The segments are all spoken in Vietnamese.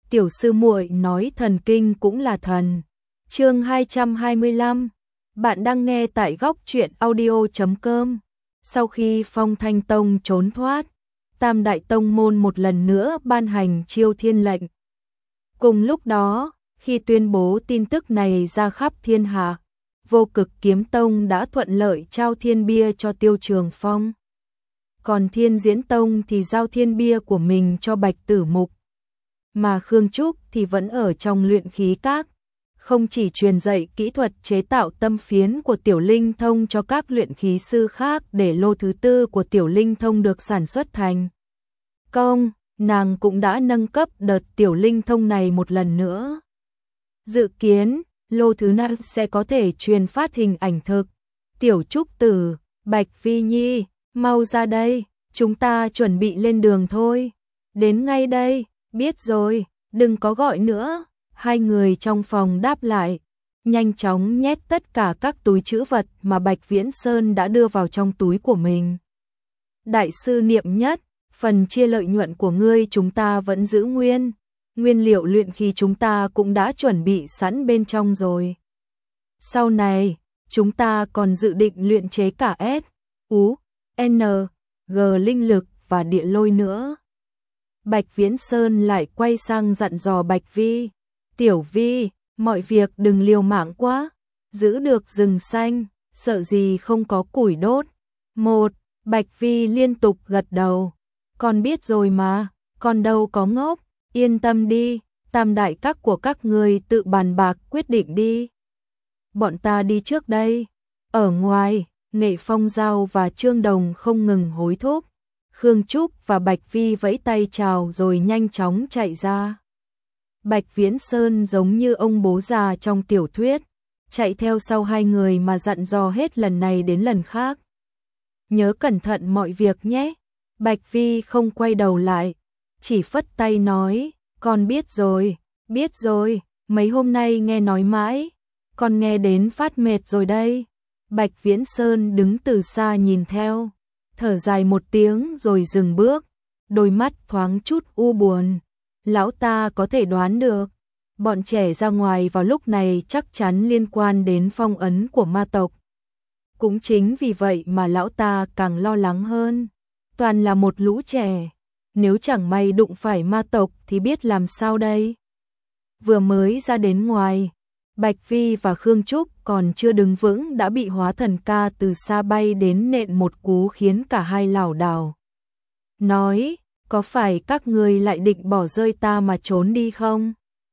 tiểu sư muội nói thần kinh cũng là thần. Chương 225. Bạn đang nghe tại góc truyện audio.com. Sau khi Phong Thanh Tông trốn thoát, Tam Đại Tông môn một lần nữa ban hành chiêu thiên lệnh. Cùng lúc đó, khi tuyên bố tin tức này ra khắp thiên hạ, Vô Cực Kiếm Tông đã thuận lợi trao thiên bia cho Tiêu Trường Phong. Còn Thiên Diễn Tông thì giao thiên bia của mình cho Bạch Tử Mục. Mà Khương Trúc thì vẫn ở trong luyện khí các, không chỉ truyền dạy kỹ thuật chế tạo tâm phiến của Tiểu Linh Thông cho các luyện khí sư khác để lô thứ tư của Tiểu Linh Thông được sản xuất thành công, nàng cũng đã nâng cấp đợt Tiểu Linh Thông này một lần nữa. Dự kiến, lô thứ năm sẽ có thể truyền phát hình ảnh thực. Tiểu Trúc Tử, Bạch Phi Nhi, mau ra đây, chúng ta chuẩn bị lên đường thôi. Đến ngay đây, biết rồi, đừng có gọi nữa. Hai người trong phòng đáp lại, nhanh chóng nhét tất cả các túi trữ vật mà Bạch Viễn Sơn đã đưa vào trong túi của mình. Đại sư Niệm Nhất, phần chia lợi nhuận của ngươi chúng ta vẫn giữ nguyên. Nguyên liệu luyện khí chúng ta cũng đã chuẩn bị sẵn bên trong rồi. Sau này, chúng ta còn dự định luyện chế cả S, U, N, G linh lực và địa lôi nữa. Bạch Viễn Sơn lại quay sang dặn dò Bạch Vi. Tiểu Vi, mọi việc đừng liều mạng quá. Giữ được rừng xanh, sợ gì không có củi đốt. Một, Bạch Vi liên tục gật đầu. Con biết rồi mà, con đâu có ngốc. Yên tâm đi, tam đại các của các người tự bàn bạc quyết định đi. Bọn ta đi trước đây. Ở ngoài, Nghệ Phong Giao và Trương Đồng không ngừng hối thúc. Khương Trúc và Bạch Vi vẫy tay chào rồi nhanh chóng chạy ra. Bạch Viễn Sơn giống như ông bố già trong tiểu thuyết, chạy theo sau hai người mà dặn dò hết lần này đến lần khác. Nhớ cẩn thận mọi việc nhé. Bạch Vi không quay đầu lại, chỉ phất tay nói, con biết rồi, mấy hôm nay nghe nói mãi, con nghe đến phát mệt rồi đây. Bạch Viễn Sơn đứng từ xa nhìn theo, thở dài một tiếng rồi dừng bước, đôi mắt thoáng chút u buồn. Lão ta có thể đoán được, bọn trẻ ra ngoài vào lúc này chắc chắn liên quan đến phong ấn của ma tộc. Cũng chính vì vậy mà lão ta càng lo lắng hơn, toàn là một lũ trẻ. Nếu chẳng may đụng phải ma tộc thì biết làm sao đây. Vừa mới ra đến ngoài, Bạch Vi và Khương Trúc còn chưa đứng vững đã bị Hóa Thần Ca từ xa bay đến nện một cú khiến cả hai lảo đảo. Nói, có phải các người lại định bỏ rơi ta mà trốn đi không?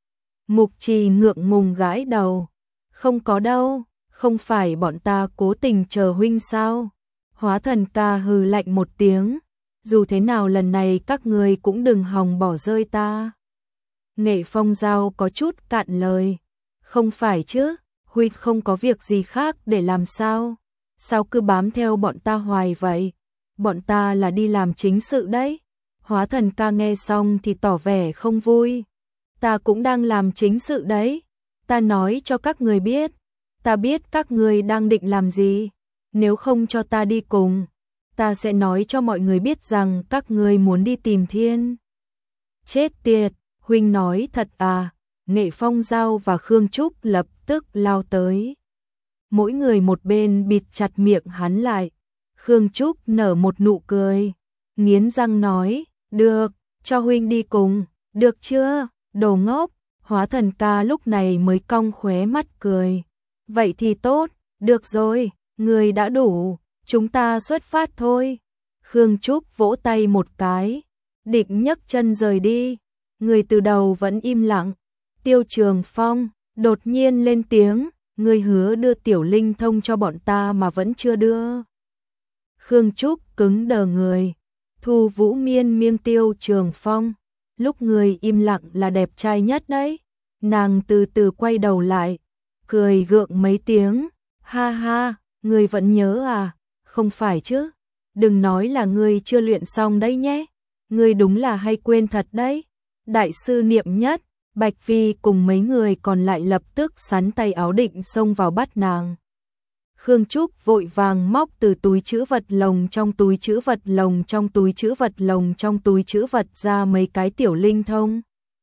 Mục Trì ngượng ngùng gãi đầu. Không có đâu, không phải bọn ta cố tình chờ huynh sao? Hóa Thần Ca hừ lạnh một tiếng. Dù thế nào lần này các người cũng đừng hòng bỏ rơi ta. Nghệ Phong Giao có chút cạn lời. Không phải chứ, huynh không có việc gì khác để làm sao? Sao cứ bám theo bọn ta hoài vậy? Bọn ta là đi làm chính sự đấy. Hóa Thần Ca nghe xong thì tỏ vẻ không vui. Ta cũng đang làm chính sự đấy. Ta nói cho các người biết. Ta biết các người đang định làm gì. Nếu không cho ta đi cùng, ta sẽ nói cho mọi người biết rằng các người muốn đi tìm Thiên. Chết tiệt, huynh nói thật à? Nghệ Phong Giao và Khương Trúc lập tức lao tới. Mỗi người một bên bịt chặt miệng hắn lại. Khương Trúc nở một nụ cười, nghiến răng nói, được, cho huynh đi cùng, được chưa, đồ ngốc. Hóa Thần Ca lúc này mới cong khóe mắt cười. Vậy thì tốt, được rồi, người đã đủ, chúng ta xuất phát thôi. Khương Trúc vỗ tay một cái, định nhấc chân rời đi. Người từ đầu vẫn im lặng. Tiêu Trường Phong đột nhiên lên tiếng, người hứa đưa Tiểu Linh Thông cho bọn ta mà vẫn chưa đưa. Khương Trúc cứng đờ người. Thu Vũ miên miên Tiêu Trường Phong, lúc người im lặng là đẹp trai nhất đấy. Nàng từ từ quay đầu lại, cười gượng mấy tiếng. Ha ha, người vẫn nhớ à? Không phải chứ? Đừng nói là người chưa luyện xong đấy nhé. Người đúng là hay quên thật đấy. Đại sư Niệm Nhất, Bạch Vi cùng mấy người còn lại lập tức sắn tay áo định xông vào bắt nàng. Khương Trúc vội vàng móc từ túi trữ vật lồng trong túi trữ vật lồng trong túi trữ vật lồng trong túi trữ vật ra mấy cái Tiểu Linh Thông.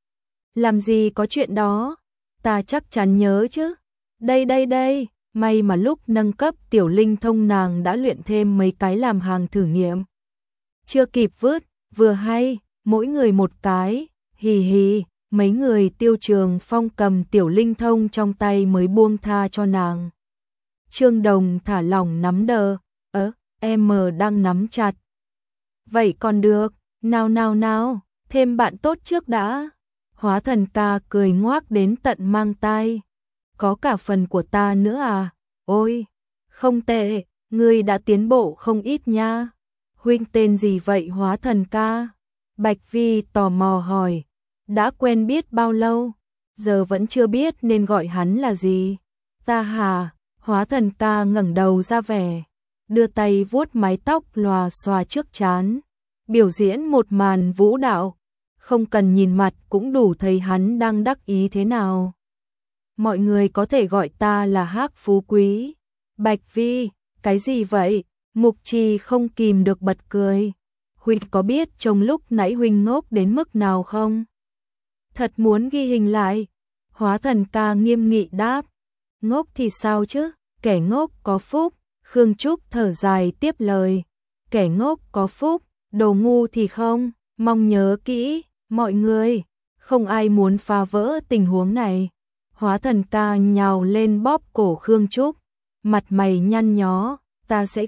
Làm gì có chuyện đó, ta chắc chắn nhớ chứ. Đây, may mà lúc nâng cấp tiểu linh thông nàng đã luyện thêm mấy cái làm hàng thử nghiệm. Chưa kịp vứt, vừa hay, mỗi người một cái, hì hì, mấy người Tiêu Trường Phong cầm tiểu linh thông trong tay mới buông tha cho nàng. Trương Đồng thả lỏng nắm đờ, em đang nắm chặt. Vậy còn được, nào, thêm bạn tốt trước đã. Hóa Thần ca cười ngoác đến tận mang tai. Có cả phần của ta nữa à? Ôi, không tệ, ngươi đã tiến bộ không ít nha. Huynh tên gì vậy Hóa Thần ca? Bạch Vi tò mò hỏi. Đã quen biết bao lâu? Giờ vẫn chưa biết nên gọi hắn là gì? Ta hà, Hóa Thần ca ngẩng đầu ra vẻ, đưa tay vuốt mái tóc lòa xòa trước trán, biểu diễn một màn vũ đạo. Không cần nhìn mặt cũng đủ thấy hắn đang đắc ý thế nào. Mọi người có thể gọi ta là Hắc Phú Quý. Bạch Vi, cái gì vậy? Mục Trì không kìm được bật cười. Huynh có biết trong lúc nãy huynh ngốc đến mức nào không? Thật muốn ghi hình lại. Hóa Thần ca nghiêm nghị đáp. Ngốc thì sao chứ? Kẻ ngốc có phúc. Khương Trúc thở dài tiếp lời. Kẻ ngốc có phúc, đồ ngu thì không. Mong nhớ kỹ, mọi người, không ai muốn phá vỡ tình huống này. Hóa Thần ca nhào lên bóp cổ Khương Trúc, mặt mày nhăn nhó, ta sẽ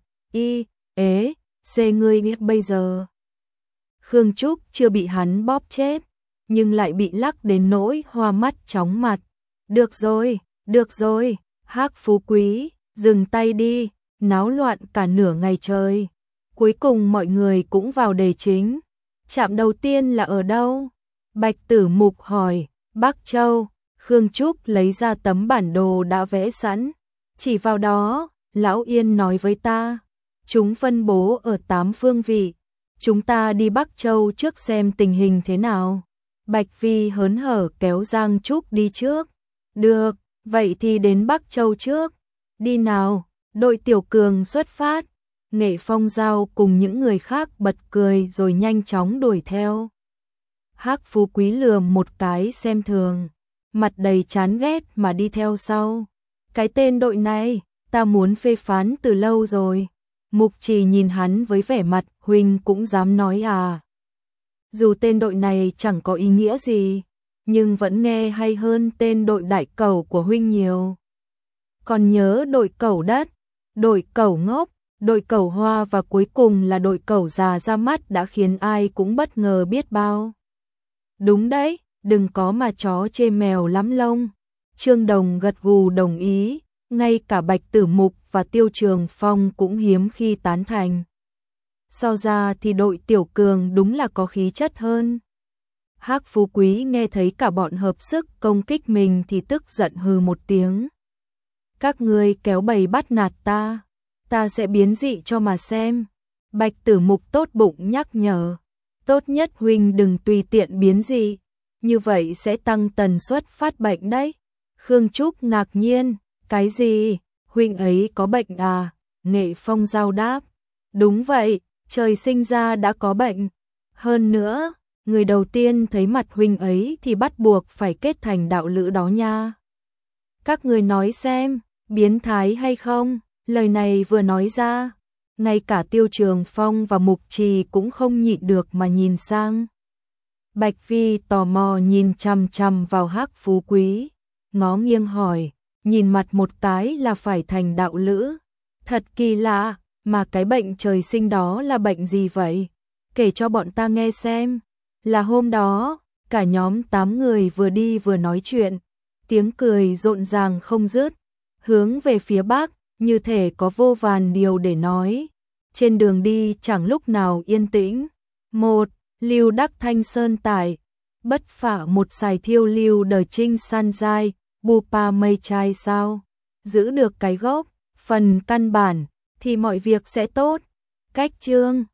ngươi biết bây giờ. Khương Trúc chưa bị hắn bóp chết, nhưng lại bị lắc đến nỗi hoa mắt chóng mặt. Được rồi, Hắc Phú Quý, dừng tay đi, náo loạn cả nửa ngày trời. Cuối cùng mọi người cũng vào đề chính. Trạm đầu tiên là ở đâu? Bạch Tử Mục hỏi. Bắc Châu. Khương Trúc lấy ra tấm bản đồ đã vẽ sẵn. Chỉ vào đó, Lão Yên nói với ta. Chúng phân bố ở 8 phương vị. Chúng ta đi Bắc Châu trước xem tình hình thế nào. Bạch Vi hớn hở kéo Giang Trúc đi trước. Được, vậy thì đến Bắc Châu trước. Đi nào, đội Tiểu Cường xuất phát. Nghệ Phong Giao cùng những người khác bật cười rồi nhanh chóng đuổi theo. Hắc Phú Quý lườm một cái xem thường, mặt đầy chán ghét mà đi theo sau. Cái tên đội này, ta muốn phê phán từ lâu rồi. Mục Trì nhìn hắn với vẻ mặt, huynh cũng dám nói à. Dù tên đội này chẳng có ý nghĩa gì, nhưng vẫn nghe hay hơn tên đội đại cẩu của huynh nhiều. Còn nhớ đội cẩu đất, đội cẩu ngốc, đội cẩu hoa và cuối cùng là đội cẩu già ra mắt đã khiến ai cũng bất ngờ biết bao. Đúng đấy, đừng có mà chó chê mèo lắm lông. Trương Đồng gật gù đồng ý, ngay cả Bạch Tử Mục và Tiêu Trường Phong cũng hiếm khi tán thành. So ra thì đội Tiểu Cường đúng là có khí chất hơn. Hắc Phú Quý nghe thấy cả bọn hợp sức công kích mình thì tức giận hừ một tiếng. Các ngươi kéo bầy bắt nạt ta sẽ biến dị cho mà xem. Bạch Tử Mục tốt bụng nhắc nhở. Tốt nhất huynh đừng tùy tiện biến dị, như vậy sẽ tăng tần suất phát bệnh đấy. Khương Trúc ngạc nhiên, cái gì? Huynh ấy có bệnh à? Nghệ Phong Giao đáp. Đúng vậy, trời sinh ra đã có bệnh. Hơn nữa, người đầu tiên thấy mặt huynh ấy thì bắt buộc phải kết thành đạo lữ đó nha. Các người nói xem, biến thái hay không? Lời này vừa nói ra, ngay cả Tiêu Trường Phong và Mục Trì cũng không nhịn được mà nhìn sang. Bạch Vi tò mò nhìn chằm chằm vào Hắc Phú Quý, ngó nghiêng hỏi, nhìn mặt một cái là phải thành đạo lữ. Thật kỳ lạ, mà cái bệnh trời sinh đó là bệnh gì vậy? Kể cho bọn ta nghe xem. Là hôm đó, cả nhóm 8 người vừa đi vừa nói chuyện, tiếng cười rộn ràng không dứt, hướng về phía bắc, như thể có vô vàn điều để nói. Trên đường đi chẳng lúc nào yên tĩnh. Một, Lưu Đắc Thanh Sơn Tải, bất phả một xài thiêu lưu đời trinh san dai, bu pa mây chai sao. Giữ được cái gốc, phần căn bản, thì mọi việc sẽ tốt. Cách chương